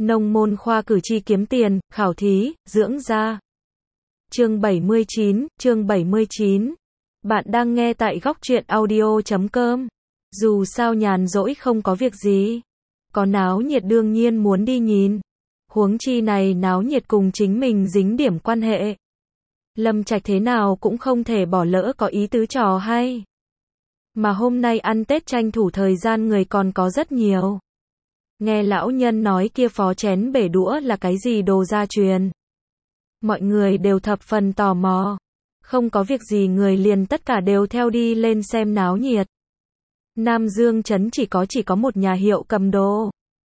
Nông môn khoa cử tri kiếm tiền, khảo thí, dưỡng da. Chương 79. Bạn đang nghe tại góc truyện audio.com. Dù sao nhàn rỗi không có việc gì, có náo nhiệt đương nhiên muốn đi nhìn. Huống chi này náo nhiệt cùng chính mình dính điểm quan hệ. Lâm Trạch thế nào cũng không thể bỏ lỡ có ý tứ trò hay. Mà hôm nay ăn Tết tranh thủ thời gian người còn có rất nhiều. Nghe lão nhân nói kia phó chén bể đũa là cái gì đồ gia truyền. Mọi người đều thập phần tò mò. Không có việc gì người liền tất cả đều theo đi lên xem náo nhiệt. Nam Dương trấn chỉ có một nhà hiệu cầm đồ.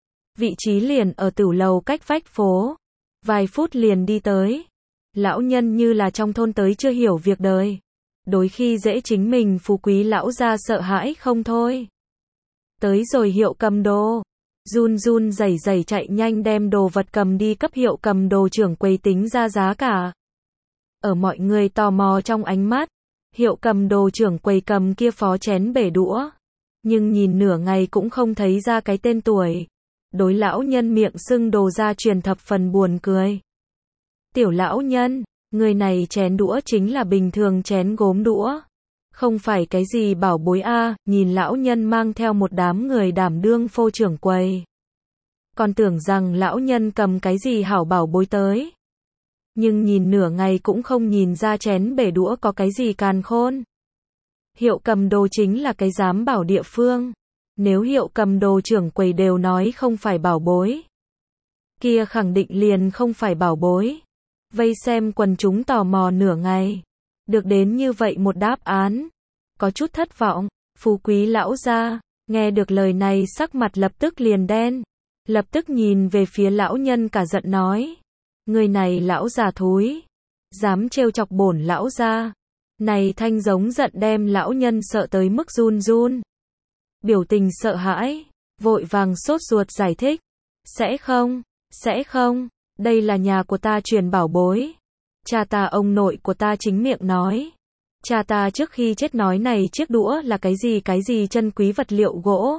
Vị trí liền ở tửu lầu cách vách phố. Vài phút liền đi tới. Lão nhân như là trong thôn tới chưa hiểu việc đời. Đôi khi dễ chính mình phú quý lão ra sợ hãi không thôi. Tới rồi hiệu cầm đồ. Run run rẩy rẩy chạy nhanh đem đồ vật cầm đi cấp hiệu cầm đồ trưởng quầy tính ra giá cả. Ở mọi người tò mò trong ánh mắt, hiệu cầm đồ trưởng quầy cầm kia phó chén bể đũa. Nhưng nhìn nửa ngày cũng không thấy ra cái tên tuổi. Đối lão nhân miệng xưng đồ gia truyền thập phần buồn cười. Tiểu lão nhân, người này chén đũa chính là bình thường chén gốm đũa. Không phải cái gì bảo bối a, nhìn lão nhân mang theo một đám người đảm đương phô trưởng quầy. Còn tưởng rằng lão nhân cầm cái gì hảo bảo bối tới. Nhưng nhìn nửa ngày cũng không nhìn ra chén bể đũa có cái gì càn khôn. Hiệu cầm đồ chính là cái giám bảo địa phương. Nếu hiệu cầm đồ trưởng quầy đều nói không phải bảo bối, kia khẳng định liền không phải bảo bối. Vây xem quần chúng tò mò nửa ngày. Được đến như vậy một đáp án. Có chút thất vọng. Phú quý lão gia nghe được lời này sắc mặt lập tức liền đen. Lập tức nhìn về phía lão nhân cả giận nói. Người này lão già thúi. Dám trêu chọc bổn lão gia. Này thanh giống giận đem lão nhân sợ tới mức run run. Biểu tình sợ hãi. Vội vàng sốt ruột giải thích. Sẽ không. Đây là nhà của ta truyền bảo bối. Cha ta ông nội của ta chính miệng nói. Cha ta trước khi chết nói này chiếc đũa là cái gì chân quý vật liệu gỗ.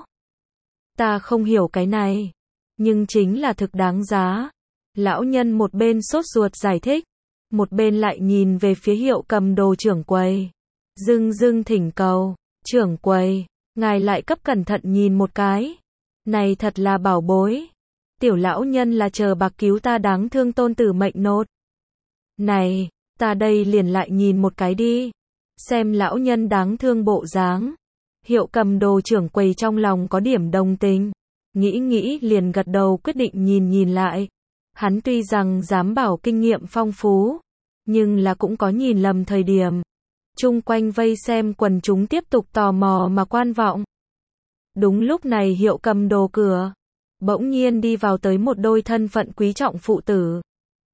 Ta không hiểu cái này. Nhưng chính là thực đáng giá. Lão nhân một bên sốt ruột giải thích. Một bên lại nhìn về phía hiệu cầm đồ trưởng quầy. Dưng thỉnh cầu. Trưởng quầy, ngài lại cấp cẩn thận nhìn một cái. Này thật là bảo bối. Tiểu lão nhân là chờ bạc cứu ta đáng thương tôn tử mệnh nốt. Này, ta đây liền lại nhìn một cái đi. Xem lão nhân đáng thương bộ dáng. Hiệu cầm đồ trưởng quầy trong lòng có điểm đồng tình. Nghĩ liền gật đầu quyết định nhìn lại. Hắn tuy rằng dám bảo kinh nghiệm phong phú, nhưng là cũng có nhìn lầm thời điểm. Chung quanh vây xem quần chúng tiếp tục tò mò mà quan vọng. Đúng lúc này hiệu cầm đồ cửa. Bỗng nhiên đi vào tới một đôi thân phận quý trọng phụ tử.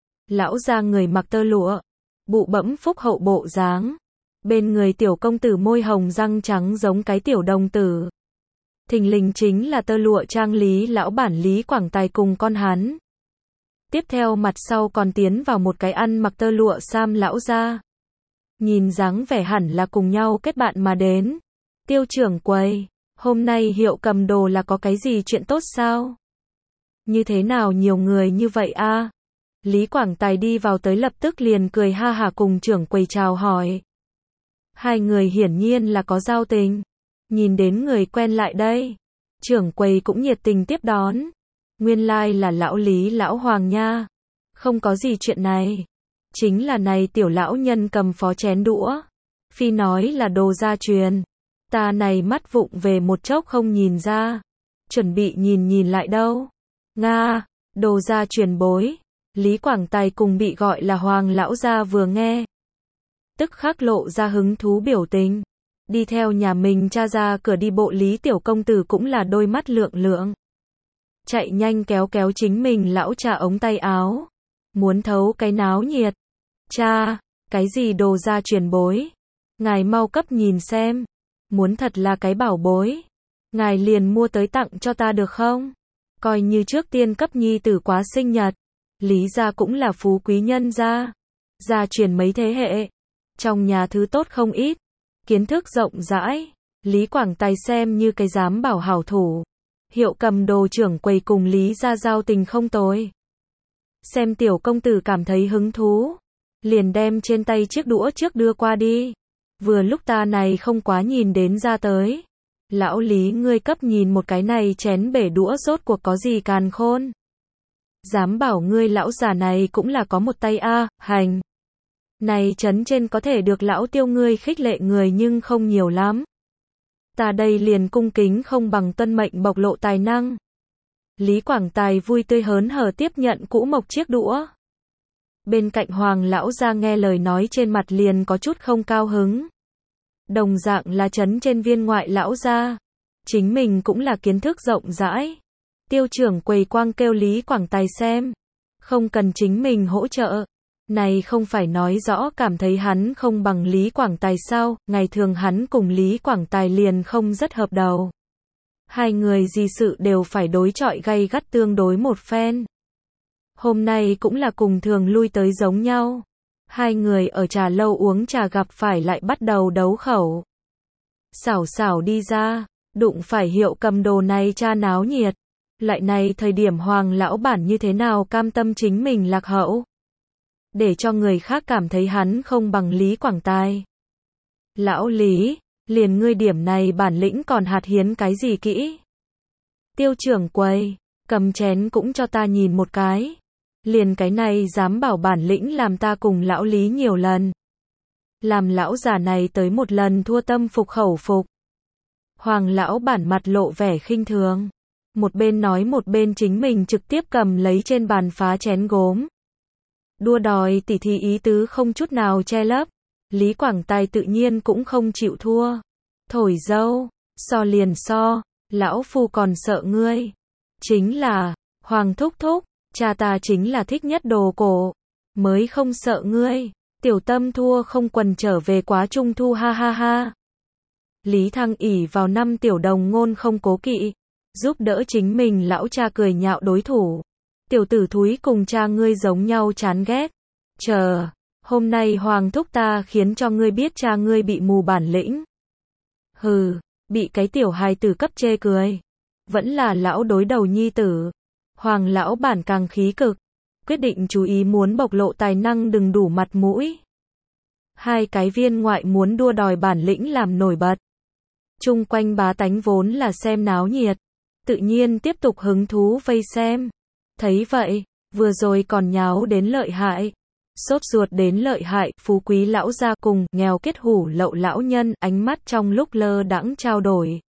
Lão gia người mặc tơ lụa, bụ bẫm phúc hậu bộ dáng. Bên người tiểu công tử môi hồng răng trắng giống cái tiểu đồng tử. Thình lình chính là tơ lụa trang lý lão bản Lý Quảng Tài cùng con hắn. Tiếp theo mặt sau còn tiến vào một cái ăn mặc tơ lụa sam lão gia. Nhìn dáng vẻ hẳn là cùng nhau kết bạn mà đến. Tiêu trưởng quầy, hôm nay hiệu cầm đồ là có cái gì chuyện tốt sao? Như thế nào nhiều người như vậy a? Lý Quảng Tài đi vào tới lập tức liền cười ha hả cùng trưởng quầy chào hỏi. Hai người hiển nhiên là có giao tình. Nhìn đến người quen lại đây. Trưởng quầy cũng nhiệt tình tiếp đón. Nguyên lai là lão Lý lão Hoàng nha. Không có gì chuyện này. Chính là này tiểu lão nhân cầm phó chén đũa. Phi nói là đồ gia truyền. Ta này mắt vụng về một chốc không nhìn ra. Chuẩn bị nhìn lại đâu. Nga, đồ gia truyền bối. Lý Quảng Tài cùng bị gọi là Hoàng lão gia vừa nghe. Tức khắc lộ ra hứng thú biểu tình. Đi theo nhà mình cha ra cửa đi bộ Lý tiểu công tử cũng là đôi mắt lượng. Chạy nhanh kéo chính mình lão cha ống tay áo. Muốn thấu cái náo nhiệt. Cha, cái gì đồ gia truyền bối? Ngài mau cấp nhìn xem. Muốn thật là cái bảo bối. Ngài liền mua tới tặng cho ta được không? Coi như trước tiên cấp nhi tử quá sinh nhật. Lý gia cũng là phú quý nhân gia. Gia truyền mấy thế hệ. Trong nhà thứ tốt không ít. Kiến thức rộng rãi. Lý Quảng Tài xem như cái giám bảo hảo thủ. Hiệu cầm đồ trưởng quầy cùng Lý gia giao tình không tồi. Xem tiểu công tử cảm thấy hứng thú, liền đem trên tay chiếc đũa trước đưa qua đi. Vừa lúc ta này không quá nhìn đến ra tới. Lão Lý ngươi cấp nhìn một cái này chén bể đũa rốt cuộc có gì càn khôn. Dám bảo ngươi lão già này cũng là có một tay a, hành. Này trấn trên có thể được lão Tiêu ngươi khích lệ người nhưng không nhiều lắm. Ta đây liền cung kính không bằng tuân mệnh bộc lộ tài năng. Lý Quảng Tài vui tươi hớn hở tiếp nhận cũ mộc chiếc đũa. Bên cạnh Hoàng lão gia nghe lời nói trên mặt liền có chút không cao hứng. Đồng dạng là trấn trên viên ngoại lão gia, chính mình cũng là kiến thức rộng rãi. Tiêu trưởng quầy quang kêu Lý Quảng Tài xem, không cần chính mình hỗ trợ. Này không phải nói rõ cảm thấy hắn không bằng Lý Quảng Tài sao, ngày thường hắn cùng Lý Quảng Tài liền không rất hợp đầu. Hai người gì sự đều phải đối chọi gay gắt tương đối một phen. Hôm nay cũng là cùng thường lui tới giống nhau. Hai người ở trà lâu uống trà gặp phải lại bắt đầu đấu khẩu. Xảo xảo đi ra, đụng phải Hiệu cầm đồ này cha náo nhiệt. Lại này thời điểm Hoàng lão bản như thế nào cam tâm chính mình lạc hậu. Để cho người khác cảm thấy hắn không bằng Lý Quảng Tài. Lão Lý, liền ngươi điểm này bản lĩnh còn hạt hiến cái gì kỹ. Tiêu trưởng quầy, cầm chén cũng cho ta nhìn một cái. Liền cái này dám bảo bản lĩnh làm ta cùng lão Lý nhiều lần. Làm lão già này tới một lần thua tâm phục khẩu phục. Hoàng lão bản mặt lộ vẻ khinh thường. Một bên nói một bên chính mình trực tiếp cầm lấy trên bàn phá chén gốm. Đua đòi tỉ thí ý tứ không chút nào che lấp. Lý Quảng Tài tự nhiên cũng không chịu thua. Thổi dâu, so liền so, lão phu còn sợ ngươi. Chính là, Hoàng thúc thúc, cha ta chính là thích nhất đồ cổ. Mới không sợ ngươi, tiểu tâm thua không quần trở về quá trung thu ha ha ha. Lý Thăng ỷ vào năm tiểu đồng ngôn không cố kỵ, giúp đỡ chính mình lão cha cười nhạo đối thủ. Tiểu tử thúi cùng cha ngươi giống nhau chán ghét. Chờ, hôm nay Hoàng thúc ta khiến cho ngươi biết cha ngươi bị mù bản lĩnh. Hừ, bị cái tiểu hài tử cấp chê cười. Vẫn là lão đối đầu nhi tử. Hoàng lão bản càng khí cực, quyết định chú ý muốn bộc lộ tài năng đừng đủ mặt mũi. Hai cái viên ngoại muốn đua đòi bản lĩnh làm nổi bật. Chung quanh bá tánh vốn là xem náo nhiệt, tự nhiên tiếp tục hứng thú vây xem. Thấy vậy, vừa rồi còn nháo đến lợi hại, sốt ruột đến lợi hại, phú quý lão gia cùng nghèo kết hủ lậu lão nhân ánh mắt trong lúc lơ đãng trao đổi.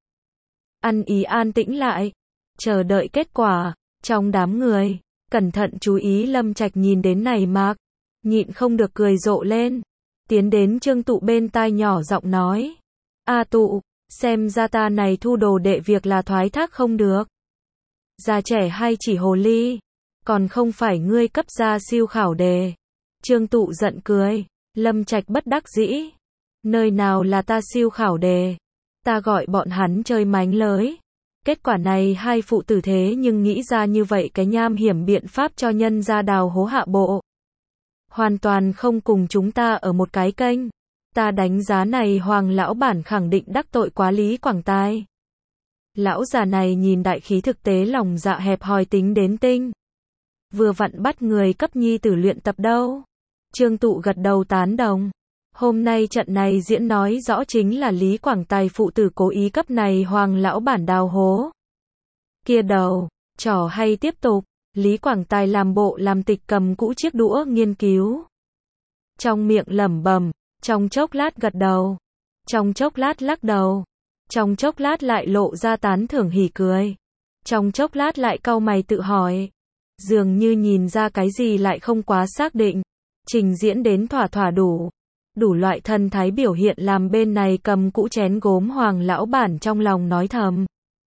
Ăn ý an tĩnh lại, chờ đợi kết quả. Trong đám người, cẩn thận chú ý Lâm Trạch nhìn đến này mạc, nhịn không được cười rộ lên. Tiến đến Trương Tụ bên tai nhỏ giọng nói. A Tụ, xem ra ta này thu đồ đệ việc là thoái thác không được. Già trẻ hay chỉ hồ ly, còn không phải ngươi cấp ra siêu khảo đề. Trương Tụ giận cười, Lâm Trạch bất đắc dĩ. Nơi nào là ta siêu khảo đề, ta gọi bọn hắn chơi mánh lới. Kết quả này hai phụ tử thế nhưng nghĩ ra như vậy cái nham hiểm biện pháp cho nhân ra đào hố hạ bộ. Hoàn toàn không cùng chúng ta ở một cái kênh. Ta đánh giá này Hoàng lão bản khẳng định đắc tội quá Lý Quảng Tài. Lão già này nhìn đại khí thực tế lòng dạ hẹp hòi tính đến tinh. Vừa vặn bắt người cấp nhi tử luyện tập đâu. Trương Tụ gật đầu tán đồng. Hôm nay trận này diễn nói rõ chính là Lý Quảng Tài phụ tử cố ý cấp này Hoàng lão bản đào hố. Kia đầu, trò hay tiếp tục, Lý Quảng Tài làm bộ làm tịch cầm cũ chiếc đũa nghiên cứu. Trong miệng lẩm bẩm, trong chốc lát gật đầu, trong chốc lát lắc đầu, trong chốc lát lại lộ ra tán thưởng hỉ cười, trong chốc lát lại cau mày tự hỏi, dường như nhìn ra cái gì lại không quá xác định, trình diễn đến thỏa thỏa đủ. Đủ loại thần thái biểu hiện làm bên này cầm cũ chén gốm Hoàng lão bản trong lòng nói thầm.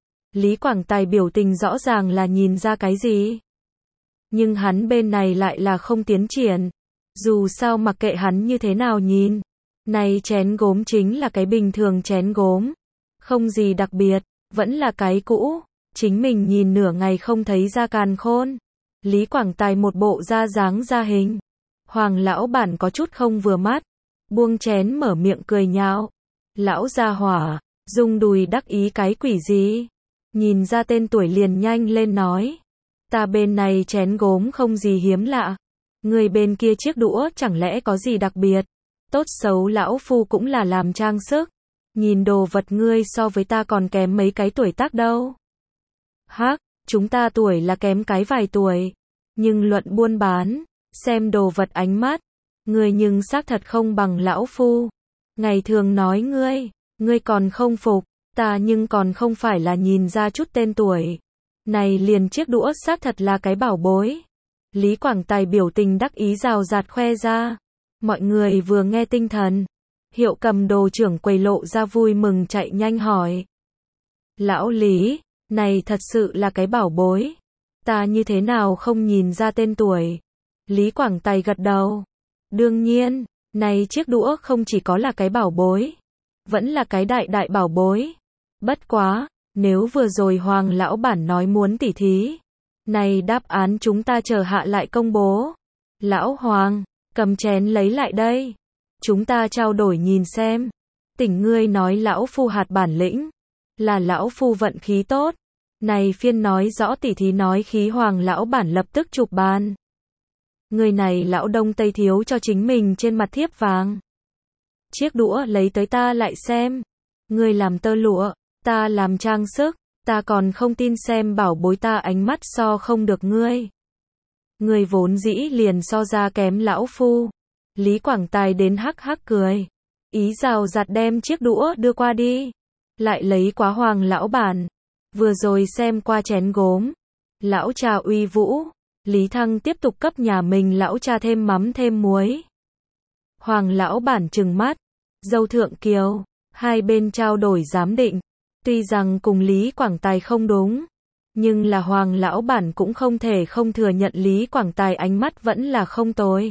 Lý Quảng Tài biểu tình rõ ràng là nhìn ra cái gì. Nhưng hắn bên này lại là không tiến triển. Dù sao mặc kệ hắn như thế nào nhìn. Này chén gốm chính là cái bình thường chén gốm. Không gì đặc biệt, vẫn là cái cũ. Chính mình nhìn nửa ngày không thấy ra càn khôn. Lý Quảng Tài một bộ da dáng da hình. Hoàng lão bản có chút không vừa mắt. Buông chén mở miệng cười nhạo. Lão gia hỏa, dùng đùi đắc ý cái quỷ gì? nhìn ra tên tuổi liền nhanh lên nói. Ta bên này chén gốm không gì hiếm lạ. Người bên kia chiếc đũa chẳng lẽ có gì đặc biệt. Tốt xấu lão phu cũng là làm trang sức. Nhìn đồ vật ngươi so với ta còn kém mấy cái tuổi tác đâu. Hắc, chúng ta tuổi là kém cái vài tuổi. Nhưng luận buôn bán, xem đồ vật ánh mắt, ngươi nhưng xác thật không bằng lão phu. Ngày thường nói ngươi còn không phục, ta nhưng còn không phải là nhìn ra chút tên tuổi. Này liền chiếc đũa xác thật là cái bảo bối. Lý Quảng Tài biểu tình đắc ý rào rạt khoe ra. Mọi người vừa nghe tinh thần. Hiệu cầm đồ trưởng quầy lộ ra vui mừng chạy nhanh hỏi. Lão Lý, này thật sự là cái bảo bối. Ta như thế nào không nhìn ra tên tuổi. Lý Quảng Tài gật đầu. Đương nhiên, này chiếc đũa không chỉ có là cái bảo bối. Vẫn là cái đại bảo bối. Bất quá, nếu vừa rồi Hoàng lão bản nói muốn tỉ thí. Này đáp án chúng ta chờ hạ lại công bố. Lão Hoàng, cầm chén lấy lại đây. Chúng ta trao đổi nhìn xem. Tỉnh ngươi nói lão phu hạt bản lĩnh. Là lão phu vận khí tốt. Này phiên nói rõ tỉ thí nói khí Hoàng lão bản lập tức chụp bàn. Người này lão Đông Tây thiếu cho chính mình trên mặt thiếp vàng. Chiếc đũa lấy tới ta lại xem. Ngươi làm tơ lụa, ta làm trang sức. Ta còn không tin xem bảo bối ta ánh mắt so không được ngươi. Ngươi vốn dĩ liền so ra kém lão phu. Lý Quảng Tài đến hắc hắc cười. Ý rào rạt đem chiếc đũa đưa qua đi. Lại lấy quá Hoàng lão bản. Vừa rồi xem qua chén gốm. Lão trà uy vũ. Lý Thăng tiếp tục cấp nhà mình lão trà thêm mắm thêm muối. Hoàng lão bản trừng mắt. Dâu thượng kiều. Hai bên trao đổi giám định. Tuy rằng cùng Lý Quảng Tài không đúng. Nhưng là Hoàng lão bản cũng không thể không thừa nhận Lý Quảng Tài ánh mắt vẫn là không tồi.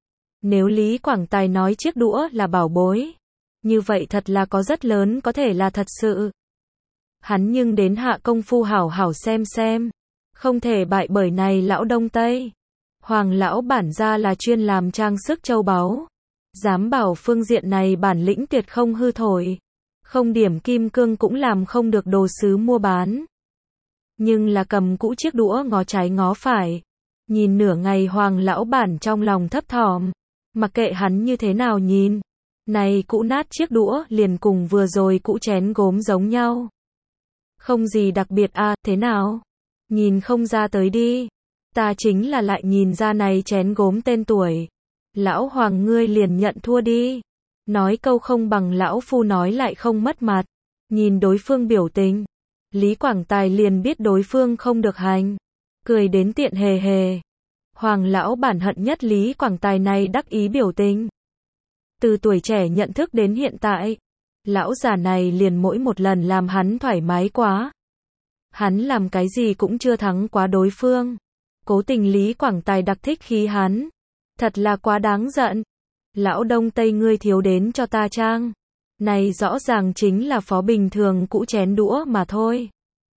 Nếu Lý Quảng Tài nói chiếc đũa là bảo bối. Như vậy thật là có rất lớn có thể là thật sự. Hắn nhưng đến hạ công phu hảo hảo xem. Không thể bại bởi này lão Đông Tây. Hoàng lão bản ra là chuyên làm trang sức châu báu. Dám bảo phương diện này bản lĩnh tuyệt không hư thổi. Không điểm kim cương cũng làm không được đồ sứ mua bán. Nhưng là cầm cũ chiếc đũa ngó trái ngó phải. Nhìn nửa ngày Hoàng lão bản trong lòng thấp thỏm. Mặc kệ hắn như thế nào nhìn. Này cũ nát chiếc đũa liền cùng vừa rồi cũ chén gốm giống nhau. Không gì đặc biệt à, thế nào? Nhìn không ra tới đi. Ta chính là lại nhìn ra này chén gốm tên tuổi. Lão Hoàng ngươi liền nhận thua đi. Nói câu không bằng lão phu nói lại không mất mặt. Nhìn đối phương biểu tình. Lý Quảng Tài liền biết đối phương không được hành. Cười đến tiện hề hề. Hoàng lão bản hận nhất Lý Quảng Tài này đắc ý biểu tình. Từ tuổi trẻ nhận thức đến hiện tại. Lão già này liền mỗi một lần làm hắn thoải mái quá. Hắn làm cái gì cũng chưa thắng quá đối phương. Cố tình Lý Quảng Tài đặc thích khí hắn. Thật là quá đáng giận. Lão Đông Tây ngươi thiếu đến cho ta trang. Này rõ ràng chính là phó bình thường cũ chén đũa mà thôi.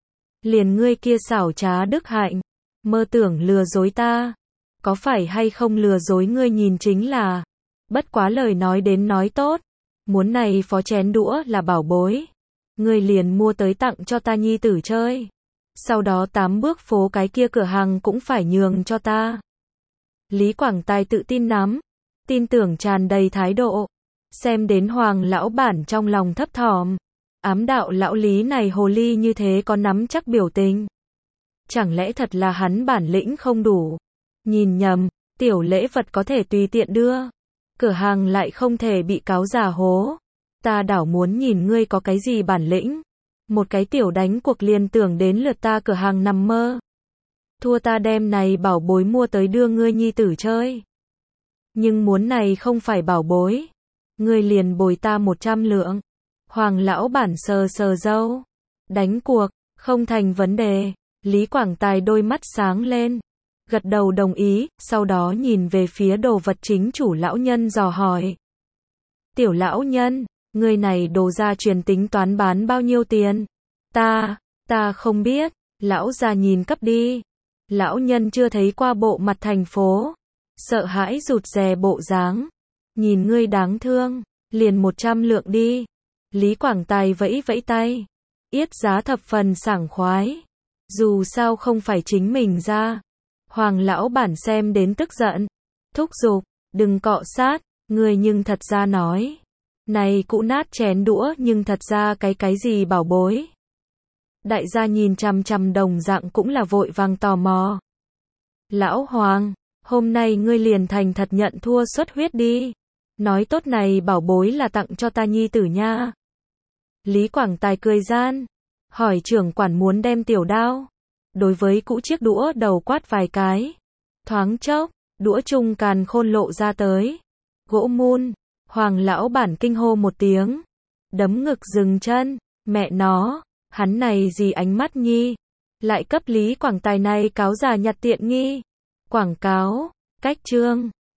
Liền ngươi kia xảo trá đức hạnh. Mơ tưởng lừa dối ta. Có phải hay không lừa dối ngươi nhìn chính là. Bất quá lời nói đến nói tốt. Muốn này phó chén đũa là bảo bối. Ngươi liền mua tới tặng cho ta nhi tử chơi. Sau đó 8 bước phố cái kia cửa hàng cũng phải nhường cho ta. Lý Quảng Tài tự tin lắm. Tin tưởng tràn đầy thái độ. Xem đến Hoàng lão bản trong lòng thấp thỏm. Ám đạo lão Lý này hồ ly như thế có nắm chắc biểu tình. Chẳng lẽ thật là hắn bản lĩnh không đủ. Nhìn nhầm, tiểu lễ vật có thể tùy tiện đưa. Cửa hàng lại không thể bị cáo giả hố. Ta đảo muốn nhìn ngươi có cái gì bản lĩnh. Một cái tiểu đánh cuộc liền tưởng đến lượt ta cửa hàng nằm mơ. Thua ta đem này bảo bối mua tới đưa ngươi nhi tử chơi. Nhưng muốn này không phải bảo bối. Ngươi liền bồi ta 100 lượng. Hoàng lão bản sờ sờ râu. Đánh cuộc, không thành vấn đề. Lý Quảng Tài đôi mắt sáng lên. Gật đầu đồng ý, sau đó nhìn về phía đồ vật chính chủ lão nhân dò hỏi. Tiểu lão nhân, người này đồ gia truyền tính toán bán bao nhiêu tiền? Ta không biết. Lão già nhìn cấp đi. Lão nhân chưa thấy qua bộ mặt thành phố. Sợ hãi rụt rè bộ dáng. Nhìn ngươi đáng thương. Liền 100 lượng đi. Lý Quảng Tài vẫy vẫy tay. Yết giá thập phần sảng khoái. Dù sao không phải chính mình ra. Hoàng lão bản xem đến tức giận. Thúc giục, đừng cọ sát, người nhưng thật ra nói. Này cũ nát chén đũa nhưng thật ra cái gì bảo bối. Đại gia nhìn chằm chằm đồng dạng cũng là vội vàng tò mò. Lão Hoàng, hôm nay ngươi liền thành thật nhận thua xuất huyết đi. Nói tốt này bảo bối là tặng cho ta nhi tử nha. Lý Quảng Tài cười gian, hỏi trưởng quản muốn đem tiểu đao. Đối với cũ chiếc đũa đầu quát vài cái. Thoáng chốc, đũa trung càn khôn lộ ra tới. Gỗ mun, Hoàng lão bản kinh hô một tiếng. Đấm ngực dừng chân, mẹ nó, hắn này gì ánh mắt nhi. Lại cấp Lý Quảng Tài này cáo già nhặt tiện nghi. Quảng cáo, cách chương.